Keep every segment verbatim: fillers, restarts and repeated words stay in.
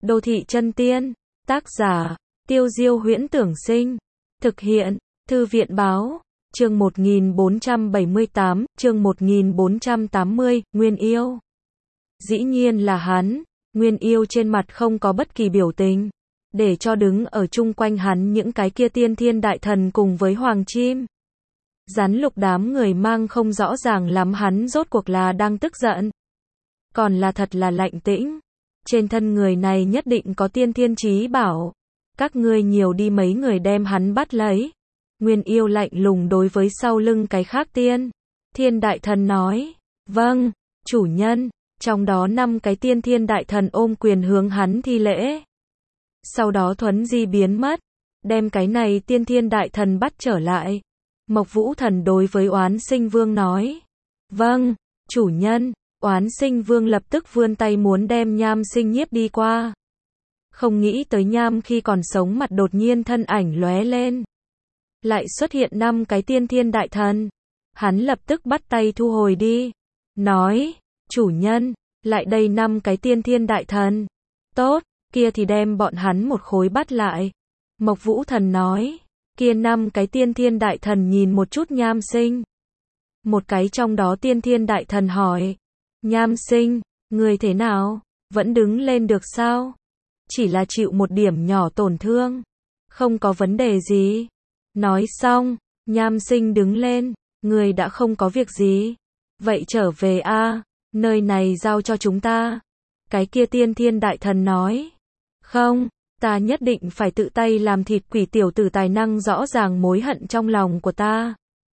Đô thị chân tiên. Tác giả, Tiêu Diêu Huyễn Tưởng Sinh. Thực hiện, Thư viện báo. Chương một nghìn bốn trăm bảy mươi tám, chương một nghìn bốn trăm tám mươi, Nguyên Yêu. Dĩ nhiên là hắn, Nguyên Yêu trên mặt không có bất kỳ biểu tình, để cho đứng ở chung quanh hắn những cái kia tiên thiên đại thần cùng với hoàng chim. Rắn lục đám người mang không rõ ràng lắm hắn rốt cuộc là đang tức giận, còn là thật là lạnh tĩnh. Trên thân người này nhất định có tiên thiên chí bảo, các ngươi nhiều đi mấy người đem hắn bắt lấy. Nguyên Yêu lạnh lùng đối với sau lưng cái khác tiên thiên đại thần nói. Vâng, chủ nhân. Trong đó năm cái tiên thiên đại thần ôm quyền hướng hắn thi lễ. Sau đó thuấn di biến mất, đem cái này tiên thiên đại thần bắt trở lại. Mộc Vũ Thần đối với Oán Sinh Vương nói. Vâng, chủ nhân. Oán Sinh Vương lập tức vươn tay muốn đem Nham Sinh nhiếp đi qua. Không nghĩ tới Nham khi còn sống mặt đột nhiên thân ảnh lóe lên, lại xuất hiện năm cái tiên thiên đại thần. Hắn lập tức bắt tay thu hồi đi, nói, chủ nhân, lại đây năm cái tiên thiên đại thần. Tốt, kia thì đem bọn hắn một khối bắt lại. Mộc Vũ Thần nói, kia năm cái tiên thiên đại thần nhìn một chút Nham Sinh. Một cái trong đó tiên thiên đại thần hỏi, Nham Sinh, người thế nào, vẫn đứng lên được sao? Chỉ là chịu một điểm nhỏ tổn thương, không có vấn đề gì. Nói xong, Nham Sinh đứng lên, người đã không có việc gì. Vậy trở về a, nơi này giao cho chúng ta. Cái kia tiên thiên đại thần nói. Không, ta nhất định phải tự tay làm thịt quỷ tiểu tử tài năng rõ ràng mối hận trong lòng của ta.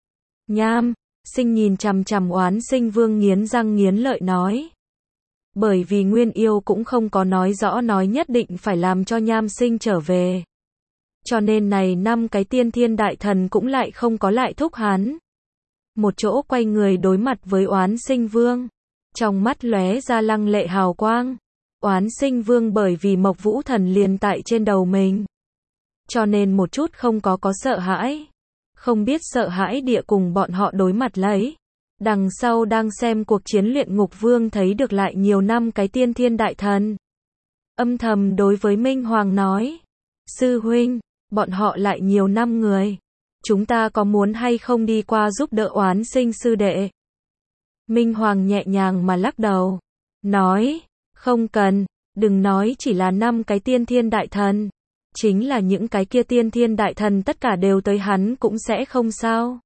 Nham Sinh nhìn chằm chằm Oán Sinh Vương nghiến răng nghiến lợi nói. Bởi vì Nguyên Yêu cũng không có nói rõ nói nhất định phải làm cho Nham Sinh trở về, cho nên này năm cái tiên thiên đại thần cũng lại không có lại thúc hắn. Một chỗ quay người đối mặt với Oán Sinh Vương, trong mắt lóe ra lăng lệ hào quang. Oán Sinh Vương bởi vì Mộc Vũ Thần liền tại trên đầu mình, cho nên một chút không có có sợ hãi. Không biết sợ hãi địa cùng bọn họ đối mặt lấy. Đằng sau đang xem cuộc chiến Luyện Ngục Vương thấy được lại nhiều năm cái tiên thiên đại thần. Âm thầm đối với Minh Hoàng nói. Sư huynh, bọn họ lại nhiều năm người. Chúng ta có muốn hay không đi qua giúp đỡ Oán Sinh sư đệ? Minh Hoàng nhẹ nhàng mà lắc đầu. Nói, không cần, đừng nói chỉ là năm cái tiên thiên đại thần. Chính là những cái kia tiên thiên đại thần tất cả đều tới hắn cũng sẽ không sao.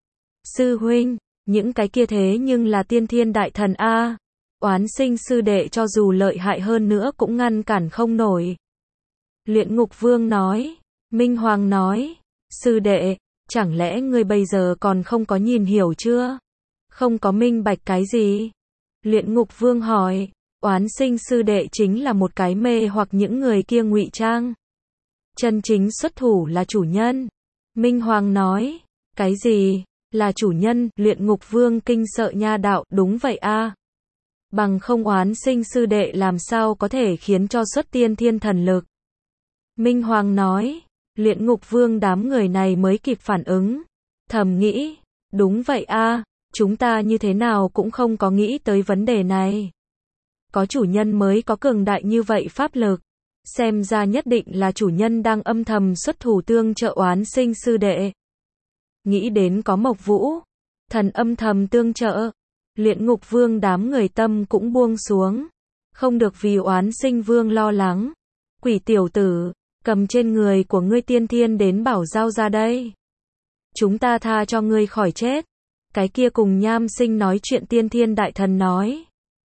Sư huynh, những cái kia thế nhưng là tiên thiên đại thần a. Oán Sinh sư đệ cho dù lợi hại hơn nữa cũng ngăn cản không nổi. Luyện Ngục Vương nói. Minh Hoàng nói. Sư đệ, chẳng lẽ ngươi bây giờ còn không có nhìn hiểu chưa? Không có minh bạch cái gì? Luyện Ngục Vương hỏi. Oán Sinh sư đệ chính là một cái mê hoặc những người kia ngụy trang. Chân chính xuất thủ là chủ nhân. Minh Hoàng nói. Cái gì? Là chủ nhân? Luyện Ngục Vương kinh sợ nha đạo. Đúng vậy a. Bằng không Oán Sinh sư đệ làm sao có thể khiến cho xuất tiên thiên thần lực? Minh Hoàng nói. Luyện Ngục Vương đám người này mới kịp phản ứng. Thầm nghĩ. Đúng vậy a, chúng ta như thế nào cũng không có nghĩ tới vấn đề này. Có chủ nhân mới có cường đại như vậy pháp lực. Xem ra nhất định là chủ nhân đang âm thầm xuất thủ tương trợ Oán Sinh sư đệ. Nghĩ đến có Mộc Vũ Thần âm thầm tương trợ, Luyện Ngục Vương đám người tâm cũng buông xuống. Không được vì Oán Sinh Vương lo lắng. Quỷ tiểu tử, cầm trên người của ngươi tiên thiên đến bảo giao ra đây. Chúng ta tha cho ngươi khỏi chết. Cái kia cùng Nham Sinh nói chuyện tiên thiên đại thần nói.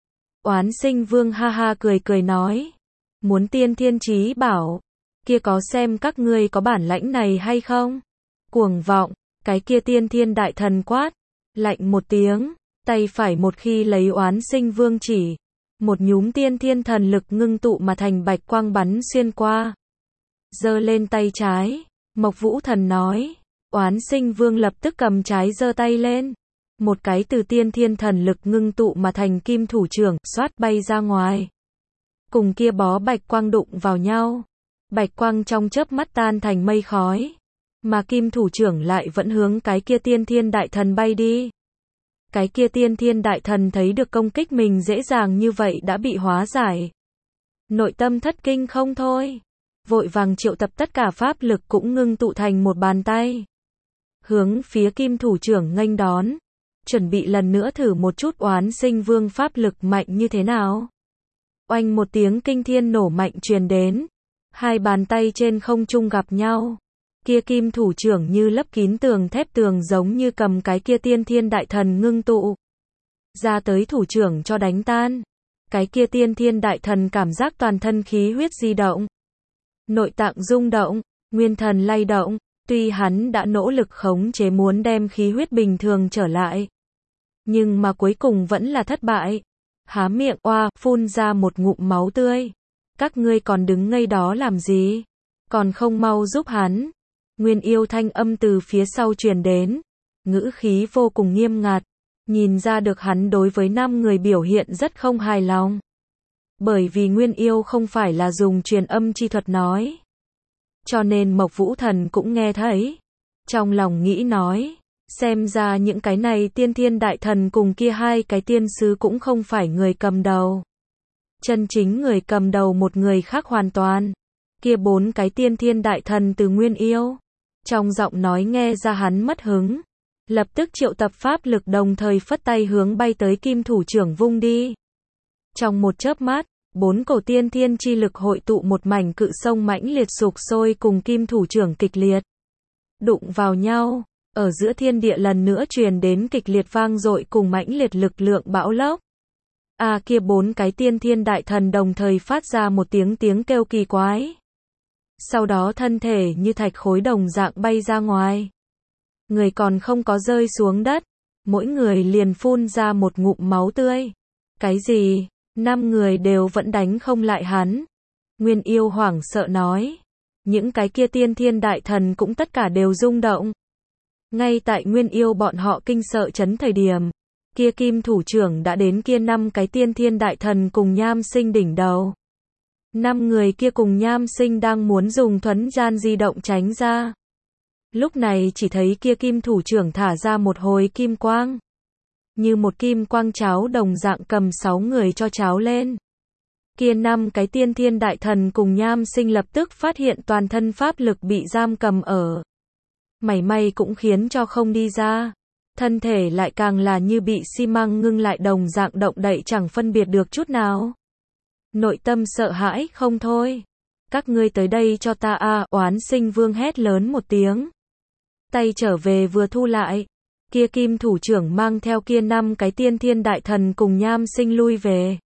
Oán Sinh Vương ha ha cười cười nói. Muốn tiên thiên chí bảo, kia có xem các ngươi có bản lãnh này hay không? Cuồng vọng, cái kia tiên thiên đại thần quát, lạnh một tiếng, tay phải một khi lấy Oán Sinh Vương chỉ, một nhúm tiên thiên thần lực ngưng tụ mà thành bạch quang bắn xuyên qua. Giơ lên tay trái, Mộc Vũ Thần nói, Oán Sinh Vương lập tức cầm trái giơ tay lên, một cái từ tiên thiên thần lực ngưng tụ mà thành kim thủ trưởng, xoát bay ra ngoài. Cùng kia bó bạch quang đụng vào nhau, bạch quang trong chớp mắt tan thành mây khói, mà kim thủ trưởng lại vẫn hướng cái kia tiên thiên đại thần bay đi. Cái kia tiên thiên đại thần thấy được công kích mình dễ dàng như vậy đã bị hóa giải, Nội tâm thất kinh không thôi. Vội vàng triệu tập tất cả pháp lực cũng ngưng tụ thành một bàn tay. Hướng phía kim thủ trưởng nghênh đón. Chuẩn bị lần nữa thử một chút oán sinh vương pháp lực mạnh như thế nào. Oanh một tiếng kinh thiên nổ mạnh truyền đến. Hai bàn tay trên không trung gặp nhau. Kia kim thủ trưởng như lấp kín tường thép tường giống như cầm cái kia tiên thiên đại thần ngưng tụ. Ra tới thủ trưởng cho đánh tan. Cái kia tiên thiên đại thần cảm giác toàn thân khí huyết di động. Nội tạng rung động, nguyên thần lay động. Tuy hắn đã nỗ lực khống chế muốn đem khí huyết bình thường trở lại. Nhưng mà cuối cùng vẫn là thất bại. Há miệng oa, phun ra một ngụm máu tươi. Các ngươi còn đứng ngây đó làm gì? Còn không mau giúp hắn. Nguyên yêu thanh âm từ phía sau truyền đến. Ngữ khí vô cùng nghiêm ngặt. Nhìn ra được hắn đối với năm người biểu hiện rất không hài lòng. Bởi vì Nguyên yêu không phải là dùng truyền âm chi thuật nói. Cho nên Mộc Vũ Thần cũng nghe thấy. Trong lòng nghĩ nói. Xem ra những cái này tiên thiên đại thần cùng kia hai cái tiên sứ cũng không phải người cầm đầu. Chân chính người cầm đầu một người khác hoàn toàn. Kia bốn cái tiên thiên đại thần từ Nguyên yêu. Trong giọng nói nghe ra hắn mất hứng. Lập tức triệu tập pháp lực đồng thời phất tay hướng bay tới kim thủ trưởng vung đi. Trong một chớp mắt, bốn cổ tiên thiên chi lực hội tụ một mảnh cự sông mãnh liệt sục sôi cùng kim thủ trưởng kịch liệt. Đụng vào nhau, ở giữa thiên địa lần nữa truyền đến kịch liệt vang dội cùng mãnh liệt lực lượng bão lốc. À kia bốn cái tiên thiên đại thần đồng thời phát ra một tiếng tiếng kêu kỳ quái. Sau đó thân thể như thạch khối đồng dạng bay ra ngoài. Người còn không có rơi xuống đất, mỗi người liền phun ra một ngụm máu tươi. Cái gì? Năm người đều vẫn đánh không lại hắn. Nguyên yêu hoảng sợ nói. Những cái kia tiên thiên đại thần cũng tất cả đều rung động. Ngay tại Nguyên yêu bọn họ kinh sợ chấn thời điểm. Kia kim thủ trưởng đã đến kia năm cái tiên thiên đại thần cùng nham sinh đỉnh đầu. Năm người kia cùng nham sinh đang muốn dùng thuấn gian di động tránh ra. Lúc này chỉ thấy kia kim thủ trưởng thả ra một hồi kim quang. Như một kim quang cháo đồng dạng cầm sáu người cho cháo lên. Kia năm cái tiên thiên đại thần cùng nham sinh lập tức phát hiện toàn thân pháp lực bị giam cầm ở. Mảy may cũng khiến cho không đi ra. Thân thể lại càng là như bị xi măng ngưng lại đồng dạng động đậy chẳng phân biệt được chút nào. Nội tâm sợ hãi không thôi. Các ngươi tới đây cho ta a, oán sinh vương hét lớn một tiếng. Tay trở về vừa thu lại. Kia kim thủ trưởng mang theo kia năm cái tiên thiên đại thần cùng nham sinh lui về.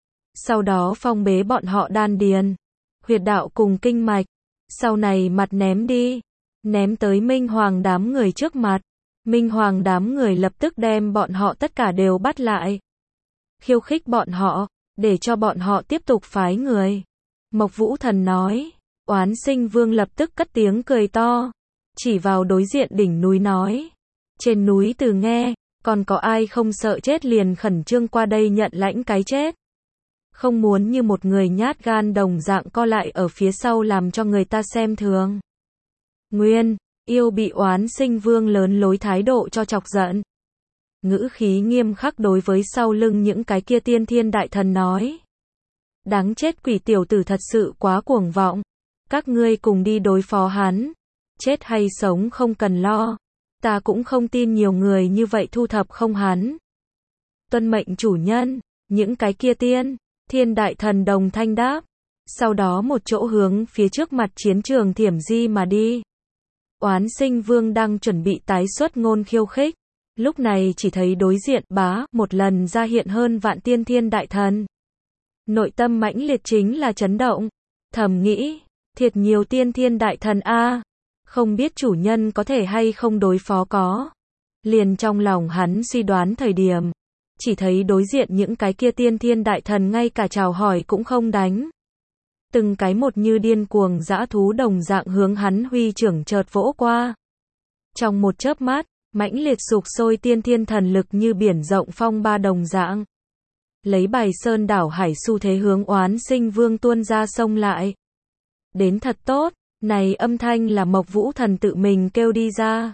Sau đó phong bế bọn họ đan điền, huyệt đạo cùng kinh mạch. Sau này mặt ném đi. Ném tới Minh Hoàng đám người trước mặt. Minh Hoàng đám người lập tức đem bọn họ tất cả đều bắt lại. Khiêu khích bọn họ, để cho bọn họ tiếp tục phái người. Mộc Vũ Thần nói. Oán sinh vương lập tức cất tiếng cười to. Chỉ vào đối diện đỉnh núi nói. Trên núi từ nghe, còn có ai không sợ chết liền khẩn trương qua đây nhận lãnh cái chết. Không muốn như một người nhát gan đồng dạng co lại ở phía sau làm cho người ta xem thường. Nguyên yêu bị oán sinh vương lớn lối thái độ cho chọc giận. Ngữ khí nghiêm khắc đối với sau lưng những cái kia tiên thiên đại thần nói. Đáng chết quỷ tiểu tử thật sự quá cuồng vọng. Các ngươi cùng đi đối phó hắn. Chết hay sống không cần lo. Ta cũng không tin nhiều người như vậy thu thập không hắn. Tuân mệnh chủ nhân, những cái kia tiên, thiên đại thần đồng thanh đáp. Sau đó một chỗ hướng phía trước mặt chiến trường thiểm di mà đi. Oán sinh vương đang chuẩn bị tái xuất ngôn khiêu khích. Lúc này chỉ thấy đối diện bá một lần ra hiện hơn vạn tiên thiên đại thần. Nội tâm mãnh liệt chính là chấn động. Thầm nghĩ, thiệt nhiều tiên thiên đại thần a, không biết chủ nhân có thể hay không đối phó có. Liền trong lòng hắn suy đoán thời điểm, chỉ thấy đối diện những cái kia tiên thiên đại thần ngay cả chào hỏi cũng không đánh. Từng cái một như điên cuồng dã thú đồng dạng hướng hắn huy trưởng chợt vỗ qua. Trong một chớp mắt, mãnh liệt sục sôi tiên thiên thần lực như biển rộng phong ba đồng dạng. Lấy bài sơn đảo hải xu thế hướng oán sinh vương tuôn ra sông lại. Đến thật tốt, này âm thanh là Mộc Vũ Thần tự mình kêu đi ra.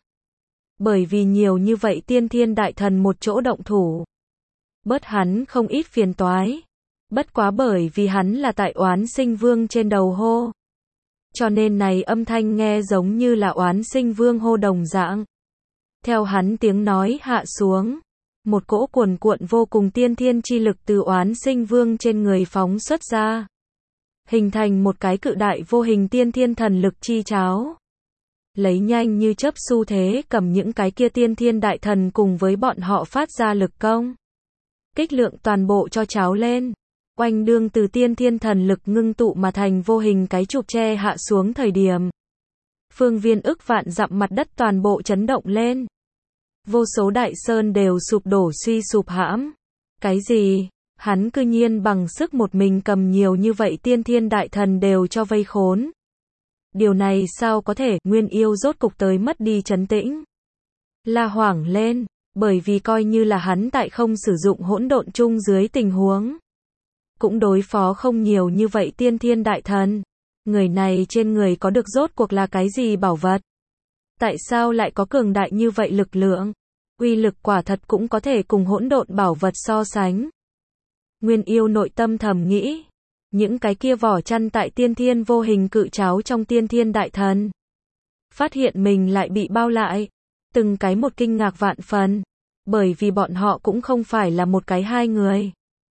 Bởi vì nhiều như vậy tiên thiên đại thần một chỗ động thủ. Bớt hắn không ít phiền toái. Bất quá bởi vì hắn là tại Oán Sinh Vương trên đầu hô. Cho nên này âm thanh nghe giống như là Oán Sinh Vương hô đồng dạng. Theo hắn tiếng nói hạ xuống, một cỗ cuồn cuộn vô cùng tiên thiên chi lực từ Oán Sinh Vương trên người phóng xuất ra. Hình thành một cái cự đại vô hình tiên thiên thần lực chi cháo. Lấy nhanh như chớp xu thế cầm những cái kia tiên thiên đại thần cùng với bọn họ phát ra lực công. Kích lượng toàn bộ cho cháo lên. Oanh đương từ tiên thiên thần lực ngưng tụ mà thành vô hình cái chụp che hạ xuống thời điểm. Phương viên ức vạn dặm mặt đất toàn bộ chấn động lên. Vô số đại sơn đều sụp đổ suy sụp hãm. Cái gì? Hắn cư nhiên bằng sức một mình cầm nhiều như vậy tiên thiên đại thần đều cho vây khốn. Điều này sao có thể? Nguyên Yêu rốt cục tới mất đi trấn tĩnh. La hoảng lên, bởi vì coi như là hắn tại không sử dụng hỗn độn chung dưới tình huống. Cũng đối phó không nhiều như vậy tiên thiên đại thần. Người này trên người có được rốt cuộc là cái gì bảo vật? Tại sao lại có cường đại như vậy lực lượng? Uy lực quả thật cũng có thể cùng hỗn độn bảo vật so sánh. Nguyên Yêu nội tâm thầm nghĩ. Những cái kia vỏ chăn tại tiên thiên vô hình cự cháo trong tiên thiên đại thần. Phát hiện mình lại bị bao lại. Từng cái một kinh ngạc vạn phần. Bởi vì bọn họ cũng không phải là một cái hai người.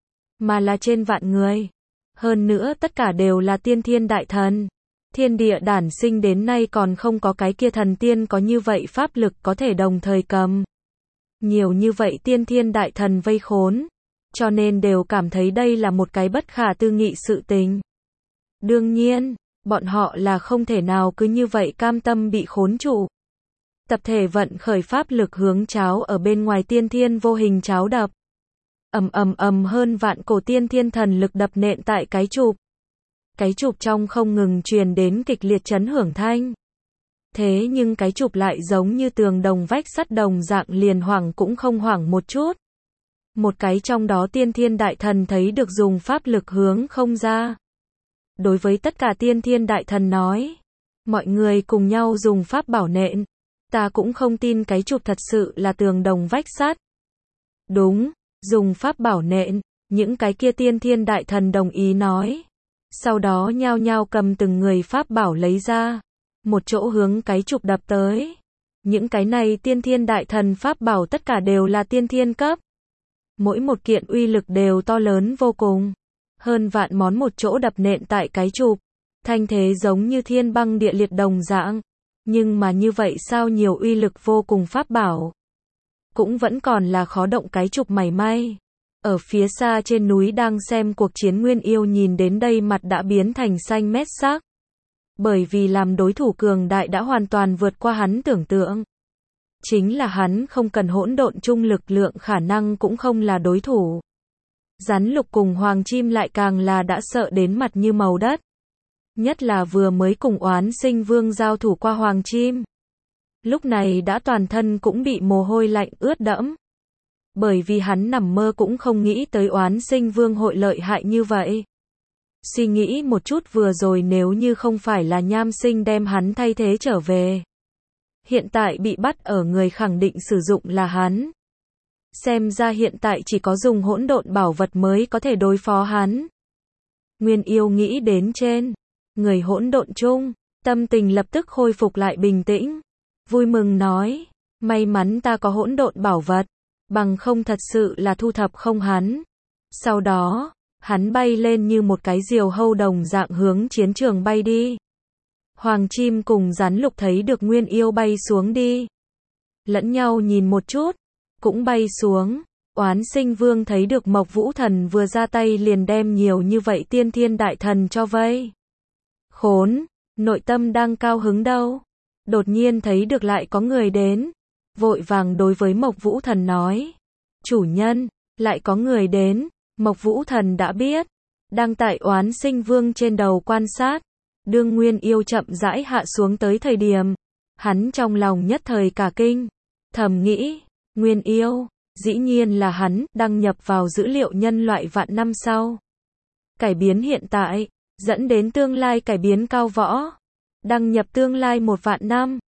Mà là trên vạn người. Hơn nữa tất cả đều là tiên thiên đại thần. Thiên địa đản sinh đến nay còn không có cái kia thần tiên có như vậy pháp lực có thể đồng thời cầm. Nhiều như vậy tiên thiên đại thần vây khốn. Cho nên đều cảm thấy đây là một cái bất khả tư nghị sự tình. Đương nhiên, bọn họ là không thể nào cứ như vậy cam tâm bị khốn trụ. Tập thể vận khởi pháp lực hướng cháo ở bên ngoài tiên thiên vô hình cháo đập. Ầm ầm ầm hơn vạn cổ tiên thiên thần lực đập nện tại cái chụp. Cái chụp trong không ngừng truyền đến kịch liệt chấn hưởng thanh. Thế nhưng cái chụp lại giống như tường đồng vách sắt đồng dạng liền hoảng cũng không hoảng một chút. Một cái trong đó tiên thiên đại thần thấy được dùng pháp lực hướng không ra. Đối với tất cả tiên thiên đại thần nói. Mọi người cùng nhau dùng pháp bảo nện. Ta cũng không tin cái chụp thật sự là tường đồng vách sắt. Đúng, dùng pháp bảo nện. Những cái kia tiên thiên đại thần đồng ý nói. Sau đó nhao nhao cầm từng người pháp bảo lấy ra. Một chỗ hướng cái chụp đập tới. Những cái này tiên thiên đại thần pháp bảo tất cả đều là tiên thiên cấp. Mỗi một kiện uy lực đều to lớn vô cùng. Hơn vạn món một chỗ đập nện tại cái chụp. Thanh thế giống như thiên băng địa liệt đồng dạng. Nhưng mà như vậy sao nhiều uy lực vô cùng pháp bảo. Cũng vẫn còn là khó động cái chụp mảy may. Ở phía xa trên núi đang xem cuộc chiến Nguyên Yêu nhìn đến đây mặt đã biến thành xanh mét sắc. Bởi vì làm đối thủ cường đại đã hoàn toàn vượt qua hắn tưởng tượng. Chính là hắn không cần hỗn độn chung lực lượng khả năng cũng không là đối thủ. Rắn lục cùng hoàng chim lại càng là đã sợ đến mặt như màu đất. Nhất là vừa mới cùng Oán Sinh Vương giao thủ qua hoàng chim. Lúc này đã toàn thân cũng bị mồ hôi lạnh ướt đẫm. Bởi vì hắn nằm mơ cũng không nghĩ tới Oán Sinh Vương hội lợi hại như vậy. Suy nghĩ một chút vừa rồi nếu như không phải là Nham Sinh đem hắn thay thế trở về. Hiện tại bị bắt ở người khẳng định sử dụng là hắn. Xem ra hiện tại chỉ có dùng hỗn độn bảo vật mới có thể đối phó hắn. Nguyên Yêu nghĩ đến trên. Người hỗn độn chung. Tâm tình lập tức khôi phục lại bình tĩnh. Vui mừng nói. May mắn ta có hỗn độn bảo vật. Bằng không thật sự là thu thập không hắn. Sau đó, hắn bay lên như một cái diều hâu đồng dạng hướng chiến trường bay đi. Hoàng chim cùng rắn lục thấy được Nguyên Yêu bay xuống đi. Lẫn nhau nhìn một chút, cũng bay xuống. Oán Sinh Vương thấy được Mộc Vũ Thần vừa ra tay liền đem nhiều như vậy tiên thiên đại thần cho vây. Khốn, nội tâm đang cao hứng đâu. Đột nhiên thấy được lại có người đến. Vội vàng đối với Mộc Vũ Thần nói. Chủ nhân, lại có người đến. Mộc Vũ Thần đã biết. Đang tại Oán Sinh Vương trên đầu quan sát. Đương Nguyên Yêu chậm rãi hạ xuống tới thời điểm. Hắn trong lòng nhất thời cả kinh. Thầm nghĩ, Nguyên Yêu, dĩ nhiên là hắn, đăng nhập vào dữ liệu nhân loại vạn năm sau. Cải biến hiện tại, dẫn đến tương lai cải biến cao võ. Đăng nhập tương lai một vạn năm.